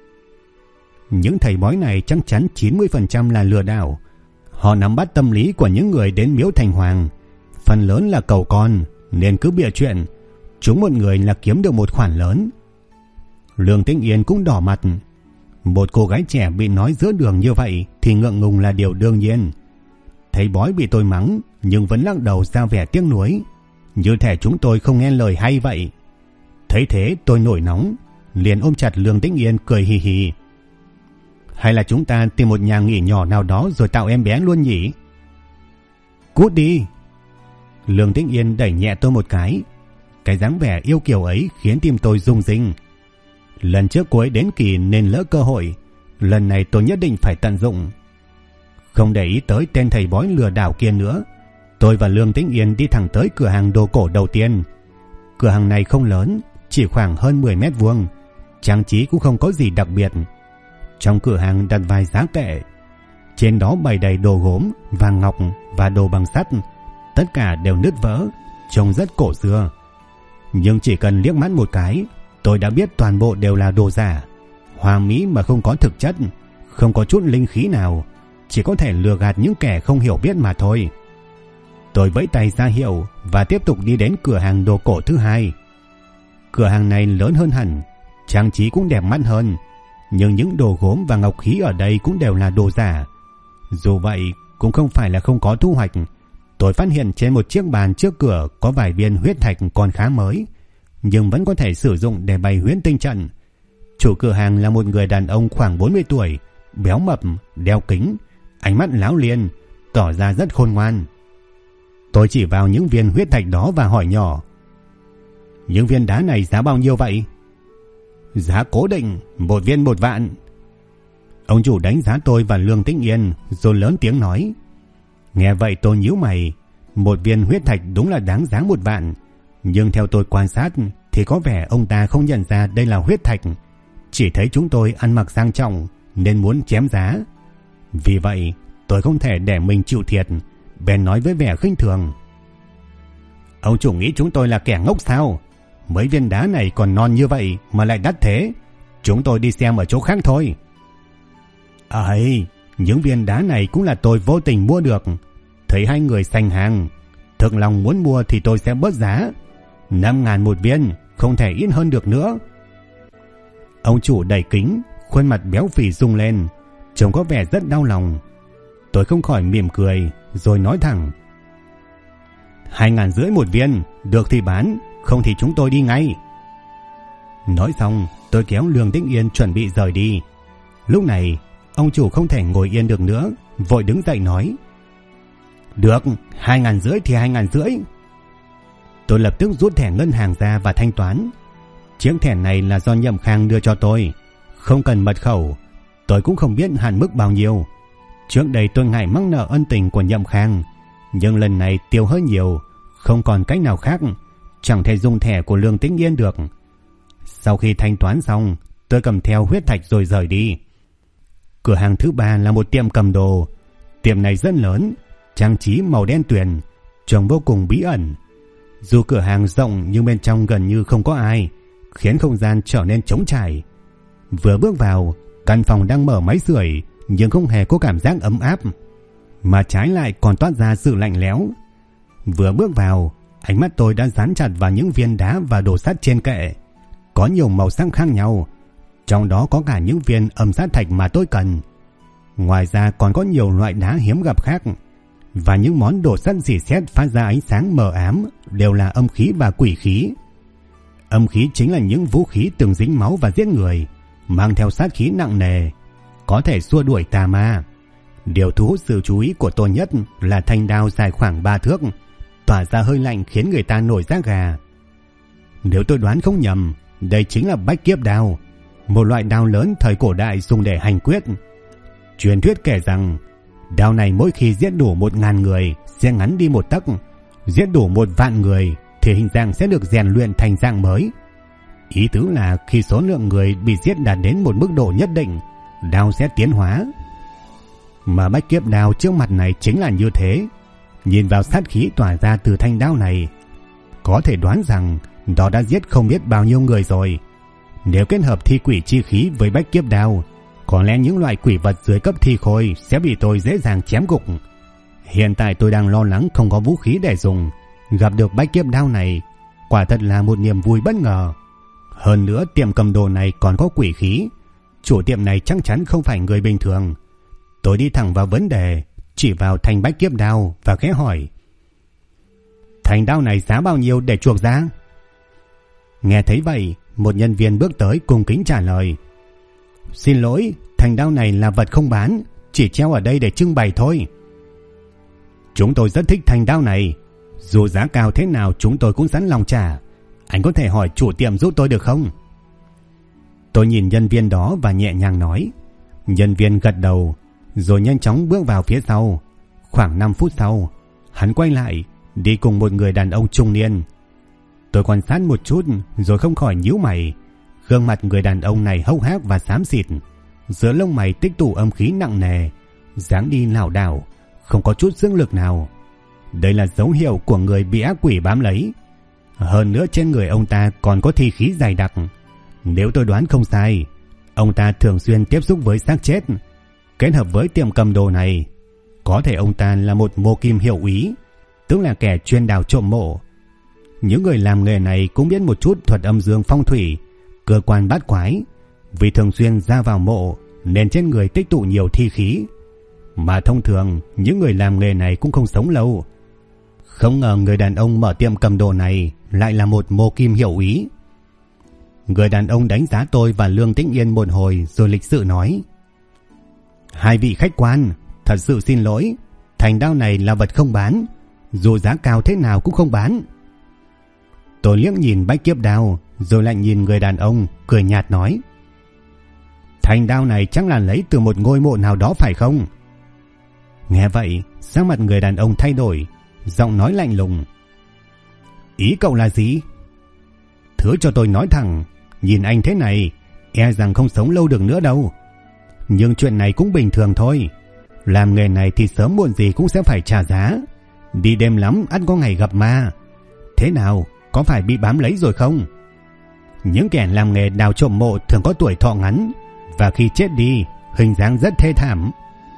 Những thầy bói này chắc chắn 90% là lừa đảo. Họ nắm bắt tâm lý của những người đến miếu Thành Hoàng, phần lớn là cầu con nên cứ bịa chuyện, chúng một người là kiếm được một khoản lớn. Lương Tĩnh Yên cũng đỏ mặt. Một cô gái trẻ bị nói giữa đường như vậy thì ngượng ngùng là điều đương nhiên. Thầy bói bị tôi mắng nhưng vẫn lắc đầu ra vẻ tiếc nuối, như thể chúng tôi không nghe lời hay vậy. Thấy thế tôi nổi nóng, liền ôm chặt Lương Tĩnh Yên cười hì hì. Hay là chúng ta tìm một nhà nghỉ nhỏ nào đó rồi tạo em bé luôn nhỉ? Cút đi! Lương Tĩnh Yên đẩy nhẹ tôi một cái. Cái dáng vẻ yêu kiều ấy khiến tim tôi rung rinh. Lần trước cô ấy đến kỳ nên lỡ cơ hội, lần này tôi nhất định phải tận dụng. Không để ý tới tên thầy bói lừa đảo kia nữa, tôi và Lương Tĩnh Yên đi thẳng tới cửa hàng đồ cổ đầu tiên. Cửa hàng này không lớn, chỉ khoảng hơn 10 mét vuông, trang trí cũng không có gì đặc biệt. Trong cửa hàng đặt vài giá kệ, trên đó bày đầy đồ gốm, vàng ngọc và đồ bằng sắt, tất cả đều nứt vỡ, trông rất cổ xưa. Nhưng chỉ cần liếc mắt một cái, tôi đã biết toàn bộ đều là đồ giả, hoa mỹ mà không có thực chất, không có chút linh khí nào, chỉ có thể lừa gạt những kẻ không hiểu biết mà thôi. Tôi vẫy tay ra hiệu và tiếp tục đi đến cửa hàng đồ cổ thứ hai. Cửa hàng này lớn hơn hẳn, trang trí cũng đẹp mắt hơn, nhưng những đồ gốm và ngọc khí ở đây cũng đều là đồ giả. Dù vậy cũng không phải là không có thu hoạch. Tôi phát hiện trên một chiếc bàn trước cửa có vài viên huyết thạch còn khá mới, nhưng vẫn có thể sử dụng để bày huyễn tinh trận. Chủ cửa hàng là một người đàn ông khoảng 40 tuổi, béo mập, đeo kính, ánh mắt láo liên, tỏ ra rất khôn ngoan. Tôi chỉ vào những viên huyết thạch đó và hỏi nhỏ. Những viên đá này giá bao nhiêu vậy? Giá cố định, một viên 1 vạn. Ông chủ đánh giá tôi và Lương Tĩnh Yên rồi lớn tiếng nói. Nghe vậy tôi nhíu mày. Một viên huyết thạch đúng là đáng giá 1 vạn, nhưng theo tôi quan sát thì có vẻ ông ta không nhận ra đây là huyết thạch, chỉ thấy chúng tôi ăn mặc sang trọng nên muốn chém giá. Vì vậy tôi không thể để mình chịu thiệt, bèn nói với vẻ khinh thường. Ông chủ nghĩ chúng tôi là kẻ ngốc sao? Mấy viên đá này còn non như vậy mà lại đắt thế. Chúng tôi đi xem ở chỗ khác thôi. Ấy, những viên đá này cũng là tôi vô tình mua được. Thấy hai người sành hàng, thực lòng muốn mua thì tôi sẽ bớt giá. 5.000 một viên, không thể ít hơn được nữa. Ông chủ đẩy kính, khuôn mặt béo phì rung lên, trông có vẻ rất đau lòng. Tôi không khỏi mỉm cười rồi nói thẳng. 2.500 một viên, được thì bán, không thì chúng tôi đi ngay. Nói xong tôi kéo Lương Tĩnh Yên chuẩn bị rời đi. Lúc này ông chủ không thể ngồi yên được nữa, vội đứng dậy nói. Được, 2.500 thì 2.500. Tôi lập tức rút thẻ ngân hàng ra và thanh toán. Chiếc thẻ này là do Nhậm Khang đưa cho tôi, không cần mật khẩu. Tôi cũng không biết hạn mức bao nhiêu. Trước đây tôi ngại mắc nợ ân tình của Nhậm Khang, nhưng lần này tiêu hơi nhiều, không còn cách nào khác, chẳng thể dùng thẻ của Lương Tĩnh Yên được. Sau khi thanh toán xong, tôi cầm theo huyết thạch rồi rời đi. Cửa hàng thứ 3 là một tiệm cầm đồ. Tiệm này rất lớn, trang trí màu đen tuyền, trông vô cùng bí ẩn. Dù cửa hàng rộng nhưng bên trong gần như không có ai, khiến không gian trở nên trống trải. Vừa bước vào, căn phòng đang mở máy sưởi nhưng không hề có cảm giác ấm áp, mà trái lại còn toát ra sự lạnh lẽo. Vừa bước vào, Ánh mắt tôi đã dán chặt vào những viên đá và đồ sắt trên kệ. Có nhiều màu sắc khác nhau, trong đó có cả những viên âm sát thạch mà tôi cần. Ngoài ra còn có nhiều loại đá hiếm gặp khác, và những món đồ sắt rỉ sét phát ra ánh sáng mờ ám đều là âm khí và quỷ khí. Âm khí chính là những vũ khí từng dính máu và giết người, mang theo sát khí nặng nề, có thể xua đuổi tà ma. Điều thu hút sự chú ý của tôi nhất là thanh đao dài khoảng 3 thước, tỏa ra hơi lạnh khiến người ta nổi da gà. Nếu tôi đoán không nhầm, đây chính là bách kiếp đao, một loại đao lớn thời cổ đại dùng để hành quyết. Truyền thuyết kể rằng đao này mỗi khi giết đủ 1000 người sẽ ngắn đi 1 tấc, giết đủ 1.000.000 người thì hình dạng sẽ được rèn luyện thành dạng mới. Ý tứ là khi số lượng người bị giết đạt đến một mức độ nhất định, đao sẽ tiến hóa. Mà bách kiếp đao trước mặt này chính là như thế. Nhìn vào sát khí tỏa ra từ thanh đao này, có thể đoán rằng nó đã giết không biết bao nhiêu người rồi. Nếu kết hợp thi quỷ chi khí với bách kiếp đao, có lẽ những loại quỷ vật dưới cấp thi khôi sẽ bị tôi dễ dàng chém gục. Hiện tại tôi đang lo lắng không có vũ khí để dùng, gặp được bách kiếp đao này quả thật là một niềm vui bất ngờ. Hơn nữa tiệm cầm đồ này còn có quỷ khí, chủ tiệm này chắc chắn không phải người bình thường. Tôi đi thẳng vào vấn đề, chỉ vào thanh bách kiếp đao và khẽ hỏi: "Thanh đao này giá bao nhiêu để chuộc giá?" Nghe thấy vậy, một nhân viên bước tới cung kính trả lời: "Xin lỗi, thanh đao này là vật không bán, chỉ treo ở đây để trưng bày thôi." "Chúng tôi rất thích thanh đao này, dù giá cao thế nào chúng tôi cũng sẵn lòng trả. Anh có thể hỏi chủ tiệm giúp tôi được không?" Tôi nhìn nhân viên đó và nhẹ nhàng nói. Nhân viên gật đầu, rồi nhanh chóng bước vào phía sau. Khoảng 5 phút sau, hắn quay lại, đi cùng một người đàn ông trung niên. Tôi quan sát một chút rồi không khỏi nhíu mày. Gương mặt người đàn ông này hốc hác và xám xịt, giữa lông mày tích tụ âm khí nặng nề, dáng đi lảo đảo, không có chút sức lực nào. Đây là dấu hiệu của người bị ác quỷ bám lấy. Hơn nữa trên người ông ta còn có thi khí dày đặc. Nếu tôi đoán không sai, ông ta thường xuyên tiếp xúc với xác chết. Kết hợp với tiệm cầm đồ này, có thể ông ta là một mô kim hiệu úy, tức là kẻ chuyên đào trộm mộ. Những người làm nghề này cũng biết một chút thuật âm dương phong thủy, cơ quan bát quái. Vì thường xuyên ra vào mộ nên trên người tích tụ nhiều thi khí. Mà thông thường những người làm nghề này cũng không sống lâu. Không ngờ người đàn ông mở tiệm cầm đồ này lại là một mô kim hiệu úy. Người đàn ông đánh giá tôi và Lương Tĩnh Yên một hồi rồi lịch sự nói: "Hai vị khách quan, thật sự xin lỗi, thanh đao này là vật không bán, dù giá cao thế nào cũng không bán." Tôi liếc nhìn bách kiếp đao rồi lại nhìn người đàn ông, cười nhạt nói: "Thanh đao này chắc là lấy từ một ngôi mộ nào đó phải không?" Nghe vậy, sắc mặt người đàn ông thay đổi, giọng nói lạnh lùng: "Ý cậu là gì?" "Thứ cho tôi nói thẳng, nhìn anh thế này, e rằng không sống lâu được nữa đâu. Nhưng chuyện này cũng bình thường thôi. Làm nghề này thì sớm muộn gì cũng sẽ phải trả giá. Đi đêm lắm ắt có ngày gặp ma. Thế nào, có phải bị bám lấy rồi không? Những kẻ làm nghề đào trộm mộ thường có tuổi thọ ngắn, và khi chết đi, hình dáng rất thê thảm."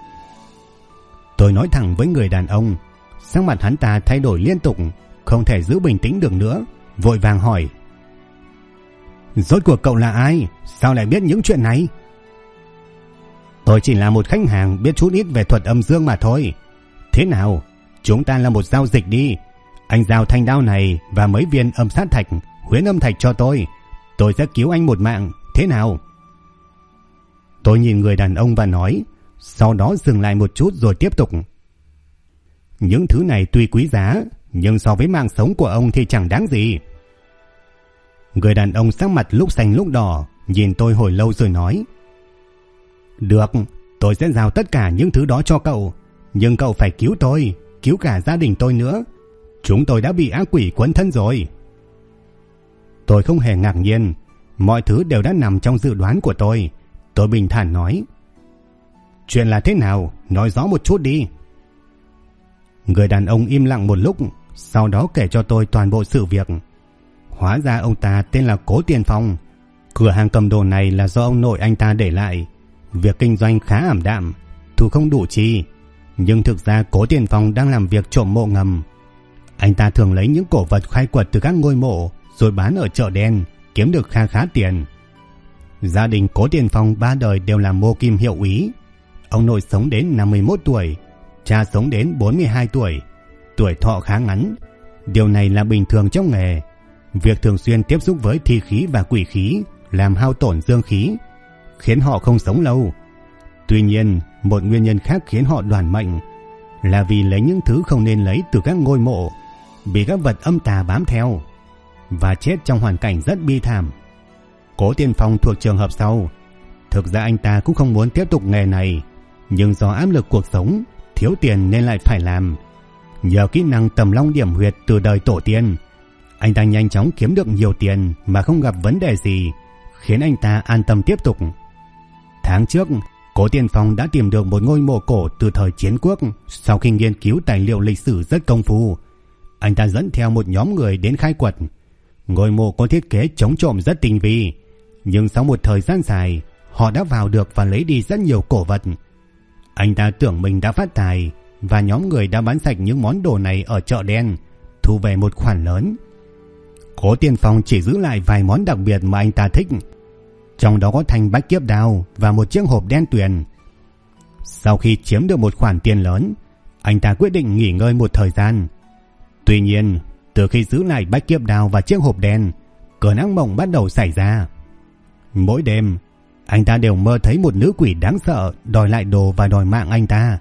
Tôi nói thẳng với người đàn ông. Sắc mặt hắn ta thay đổi liên tục, không thể giữ bình tĩnh được nữa, vội vàng hỏi: "Rốt cuộc cậu là ai? Sao lại biết những chuyện này?" "Tôi chỉ là một khách hàng biết chút ít về thuật âm dương mà thôi. Thế nào, chúng ta là một giao dịch đi. Anh giao thanh đao này và mấy viên âm sát thạch, huyễn âm thạch cho tôi sẽ cứu anh một mạng, thế nào?" Tôi nhìn người đàn ông và nói, sau đó dừng lại một chút rồi tiếp tục: "Những thứ này tuy quý giá, nhưng so với mạng sống của ông thì chẳng đáng gì." Người đàn ông sắc mặt lúc xanh lúc đỏ, nhìn tôi hồi lâu rồi nói: "Được, tôi sẽ giao tất cả những thứ đó cho cậu, nhưng cậu phải cứu tôi, cứu cả gia đình tôi nữa. Chúng tôi đã bị ác quỷ quấn thân rồi." Tôi không hề ngạc nhiên, mọi thứ đều đã nằm trong dự đoán của tôi. Tôi bình thản nói: "Chuyện là thế nào, nói rõ một chút đi." Người đàn ông im lặng một lúc, sau đó kể cho tôi toàn bộ sự việc. Hóa ra ông ta tên là Cố Tiền Phong. Cửa hàng cầm đồ này là do ông nội anh ta để lại. Việc kinh doanh khá ảm đạm, thu không đủ chi. Nhưng thực ra Cố Tiền Phong đang làm việc trộm mộ ngầm. Anh ta thường lấy những cổ vật khai quật từ các ngôi mộ rồi bán ở chợ đen, kiếm được kha khá tiền. Gia đình Cố Tiền Phong 3 đời đều là mô kim hiệu úy. Ông nội sống đến 51 tuổi, cha sống đến 42 tuổi, tuổi thọ khá ngắn. Điều này là bình thường trong nghề. Việc thường xuyên tiếp xúc với thi khí và quỷ khí làm hao tổn dương khí, khiến họ không sống lâu. Tuy nhiên, một nguyên nhân khác khiến họ đoản mệnh là vì lấy những thứ không nên lấy từ các ngôi mộ, bị các vật âm tà bám theo và chết trong hoàn cảnh rất bi thảm. Cố Tiền Phong thuộc trường hợp sau. Thực ra anh ta cũng không muốn tiếp tục nghề này, nhưng do áp lực cuộc sống, thiếu tiền nên lại phải làm. Nhờ kỹ năng tầm long điểm huyệt từ đời tổ tiên, anh ta nhanh chóng kiếm được nhiều tiền mà không gặp vấn đề gì, khiến anh ta an tâm tiếp tục. Tháng trước, Cố Tiền Phong đã tìm được một ngôi mộ cổ từ thời chiến quốc. Sau khi nghiên cứu tài liệu lịch sử rất công phu, anh ta dẫn theo một nhóm người đến khai quật. Ngôi mộ có thiết kế chống trộm rất tinh vi, nhưng sau một thời gian dài, họ đã vào được và lấy đi rất nhiều cổ vật. Anh ta tưởng mình đã phát tài, và nhóm người đã bán sạch những món đồ này ở chợ đen, thu về một khoản lớn. Cố Tiền Phong chỉ giữ lại vài món đặc biệt mà anh ta thích, trong đó có thanh bách kiếp đao và một chiếc hộp đen tuyền. Sau khi chiếm được một khoản tiền lớn, anh ta quyết định nghỉ ngơi một thời gian. Tuy nhiên, từ khi giữ lại bách kiếp đao và chiếc hộp đen, cơn ác mộng bắt đầu xảy ra. Mỗi đêm, anh ta đều mơ thấy một nữ quỷ đáng sợ đòi lại đồ và đòi mạng anh ta.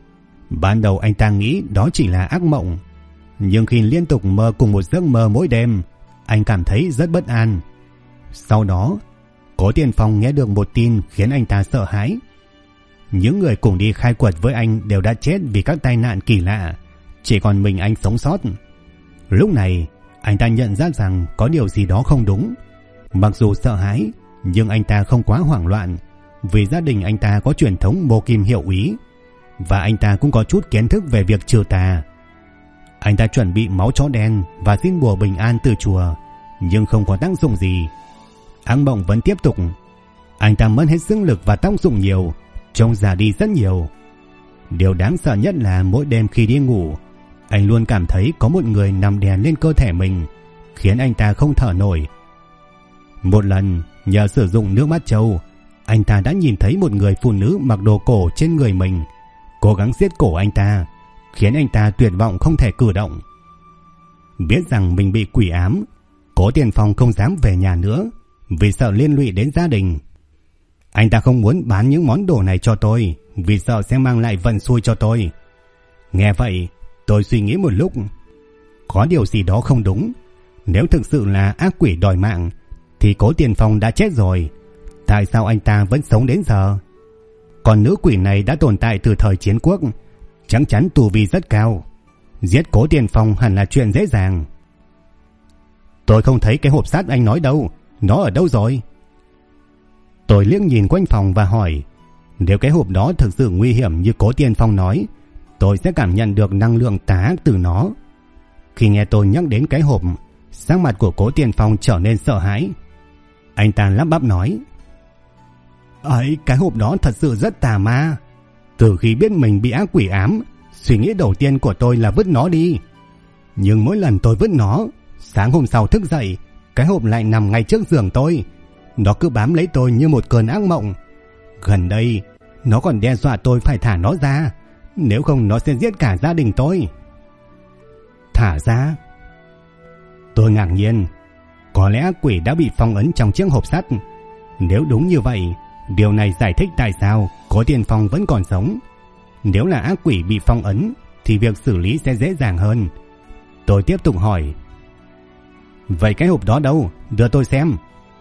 Ban đầu anh ta nghĩ đó chỉ là ác mộng, nhưng khi liên tục mơ cùng một giấc mơ mỗi đêm, anh cảm thấy rất bất an. Sau đó, Cố Tiền Phong nghe được một tin khiến anh ta sợ hãi. Những người cùng đi khai quật với anh đều đã chết vì các tai nạn kỳ lạ, chỉ còn mình anh sống sót. Lúc này, anh ta nhận ra rằng có điều gì đó không đúng. Mặc dù sợ hãi, nhưng anh ta không quá hoảng loạn, vì gia đình anh ta có truyền thống mô kim hiệu úy, và anh ta cũng có chút kiến thức về việc trừ tà. Anh ta chuẩn bị máu chó đen và xin bùa bình an từ chùa, nhưng không có tác dụng gì. Ác mộng vẫn tiếp tục. Anh ta mất hết sức lực và tác dụng nhiều, trông già đi rất nhiều. Điều đáng sợ nhất là mỗi đêm khi đi ngủ, anh luôn cảm thấy có một người nằm đè lên cơ thể mình, khiến anh ta không thở nổi. Một lần, nhờ sử dụng nước mắt trâu, anh ta đã nhìn thấy một người phụ nữ mặc đồ cổ trên người mình, cố gắng siết cổ anh ta, khiến anh ta tuyệt vọng không thể cử động. Biết rằng mình bị quỷ ám, Cố Tiền Phong không dám về nhà nữa, vì sợ liên lụy đến gia đình. Anh ta không muốn bán những món đồ này cho tôi, vì sợ sẽ mang lại vận xui cho tôi. Nghe vậy, tôi suy nghĩ một lúc. Có điều gì đó không đúng. Nếu thực sự là ác quỷ đòi mạng, thì Cố Tiền Phong đã chết rồi. Tại sao anh ta vẫn sống đến giờ? Còn nữ quỷ này đã tồn tại từ thời chiến quốc, chắc chắn tu vi rất cao. Giết Cố Tiền Phong hẳn là chuyện dễ dàng. Tôi không thấy cái hộp sắt anh nói đâu. Nó ở đâu rồi? Tôi liếc nhìn quanh phòng và hỏi, nếu cái hộp đó thực sự nguy hiểm như Cố Tiền Phong nói, tôi sẽ cảm nhận được năng lượng tà ác từ nó. Khi nghe tôi nhắc đến cái hộp, sắc mặt của Cố Tiền Phong trở nên sợ hãi. Anh ta lắp bắp nói, ấy, cái hộp đó thật sự rất tà ma. Từ khi biết mình bị ác quỷ ám, suy nghĩ đầu tiên của tôi là vứt nó đi. Nhưng mỗi lần tôi vứt nó, sáng hôm sau thức dậy, cái hộp lại nằm ngay trước giường tôi. Nó cứ bám lấy tôi như một cơn ác mộng. Gần đây, nó còn đe dọa tôi phải thả nó ra, nếu không nó sẽ giết cả gia đình tôi. Thả ra? Tôi ngạc nhiên. Có lẽ ác quỷ đã bị phong ấn trong chiếc hộp sắt. Nếu đúng như vậy, điều này giải thích tại sao Cố Tiền Phong vẫn còn sống. Nếu là ác quỷ bị phong ấn, thì việc xử lý sẽ dễ dàng hơn. Tôi tiếp tục hỏi, vậy cái hộp đó đâu? Đưa tôi xem.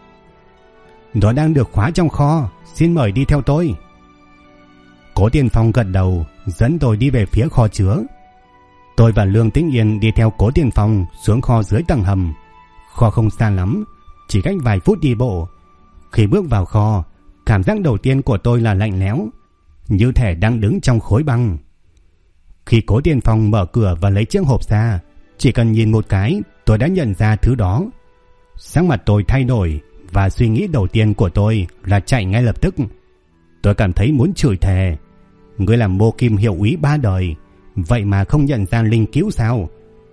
Nó đang được khóa trong kho, xin mời đi theo tôi. Cố Tiền Phong gật đầu, dẫn tôi đi về phía kho chứa. Tôi và Lương Tĩnh Yên đi theo Cố Tiền Phong xuống kho dưới tầng hầm. Kho không xa lắm, chỉ cách vài phút đi bộ. Khi bước vào kho, cảm giác đầu tiên của tôi là lạnh lẽo, như thể đang đứng trong khối băng. Khi Cố Tiền Phong mở cửa và lấy chiếc hộp ra, chỉ cần nhìn một cái, tôi đã nhận ra thứ đó. Sắc mặt tôi thay đổi, và suy nghĩ đầu tiên của tôi là chạy ngay lập tức. Tôi cảm thấy muốn chửi thề. Ngươi làm mô kim hiệu úy 3 đời, vậy mà không nhận ra linh cứu sao?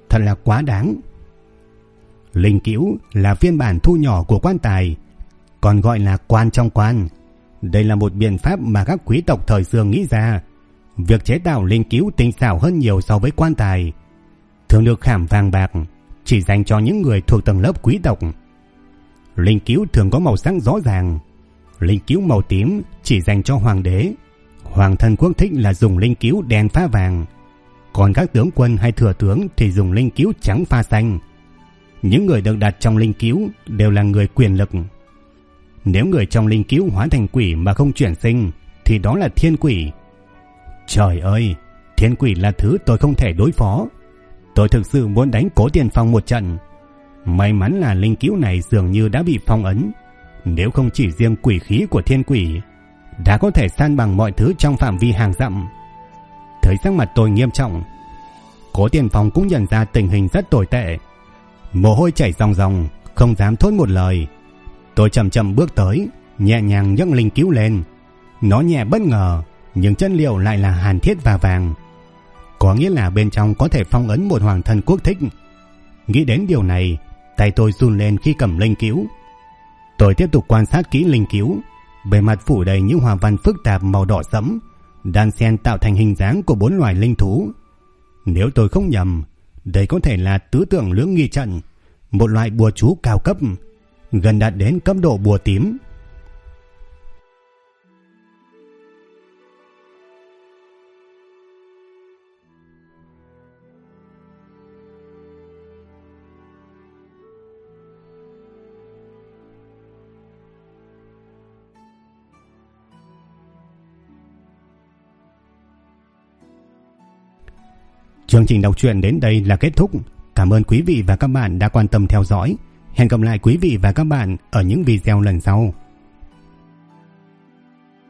thật là quá đáng. Linh cữu là phiên bản thu nhỏ của quan tài, còn gọi là quan trong quan. Đây là một biện pháp mà các quý tộc thời xưa nghĩ ra. Việc chế tạo linh cữu tinh xảo hơn nhiều so với quan tài, thường được khảm vàng bạc, chỉ dành cho những người thuộc tầng lớp quý tộc. Linh cữu thường có màu sắc rõ ràng. Linh cữu màu tím chỉ dành cho hoàng đế. Hoàng thân quốc thích là dùng linh cữu đen pha vàng, còn các tướng quân hay thừa tướng thì dùng linh cữu trắng pha xanh. Những người được đặt trong linh cữu đều là người quyền lực. Nếu người trong linh cữu hóa thành quỷ mà không chuyển sinh thì đó là thiên quỷ. Trời ơi, thiên quỷ là thứ tôi không thể đối phó. Tôi thực sự muốn đánh Cố Tiền Phong một trận. May mắn là linh cữu này dường như đã bị phong ấn, nếu không chỉ riêng quỷ khí của thiên quỷ đã có thể san bằng mọi thứ trong phạm vi hàng dặm. Thấy sắc mặt tôi nghiêm trọng, Cố Tiền Phong cũng nhận ra tình hình rất tồi tệ. Mồ hôi chảy ròng ròng, không dám thốt một lời. Tôi chậm chậm bước tới, nhẹ nhàng nhấc linh cữu lên. Nó nhẹ bất ngờ, nhưng chất liệu lại là hàn thiết và vàng, có nghĩa là bên trong có thể phong ấn một hoàng thân quốc thích. Nghĩ đến điều này, tay tôi run lên khi cầm linh cữu. Tôi tiếp tục quan sát kỹ linh cữu. Bề mặt phủ đầy những hoa văn phức tạp màu đỏ sẫm, đan xen tạo thành hình dáng của 4 loài linh thú. Nếu tôi không nhầm, đây có thể là tứ tượng lưỡng nghi trận, một loại bùa chú cao cấp, gần đạt đến cấp độ bùa tím. Chương trình đọc truyện đến đây là kết thúc. Cảm ơn quý vị và các bạn đã quan tâm theo dõi. Hẹn gặp lại quý vị và các bạn ở những video lần sau.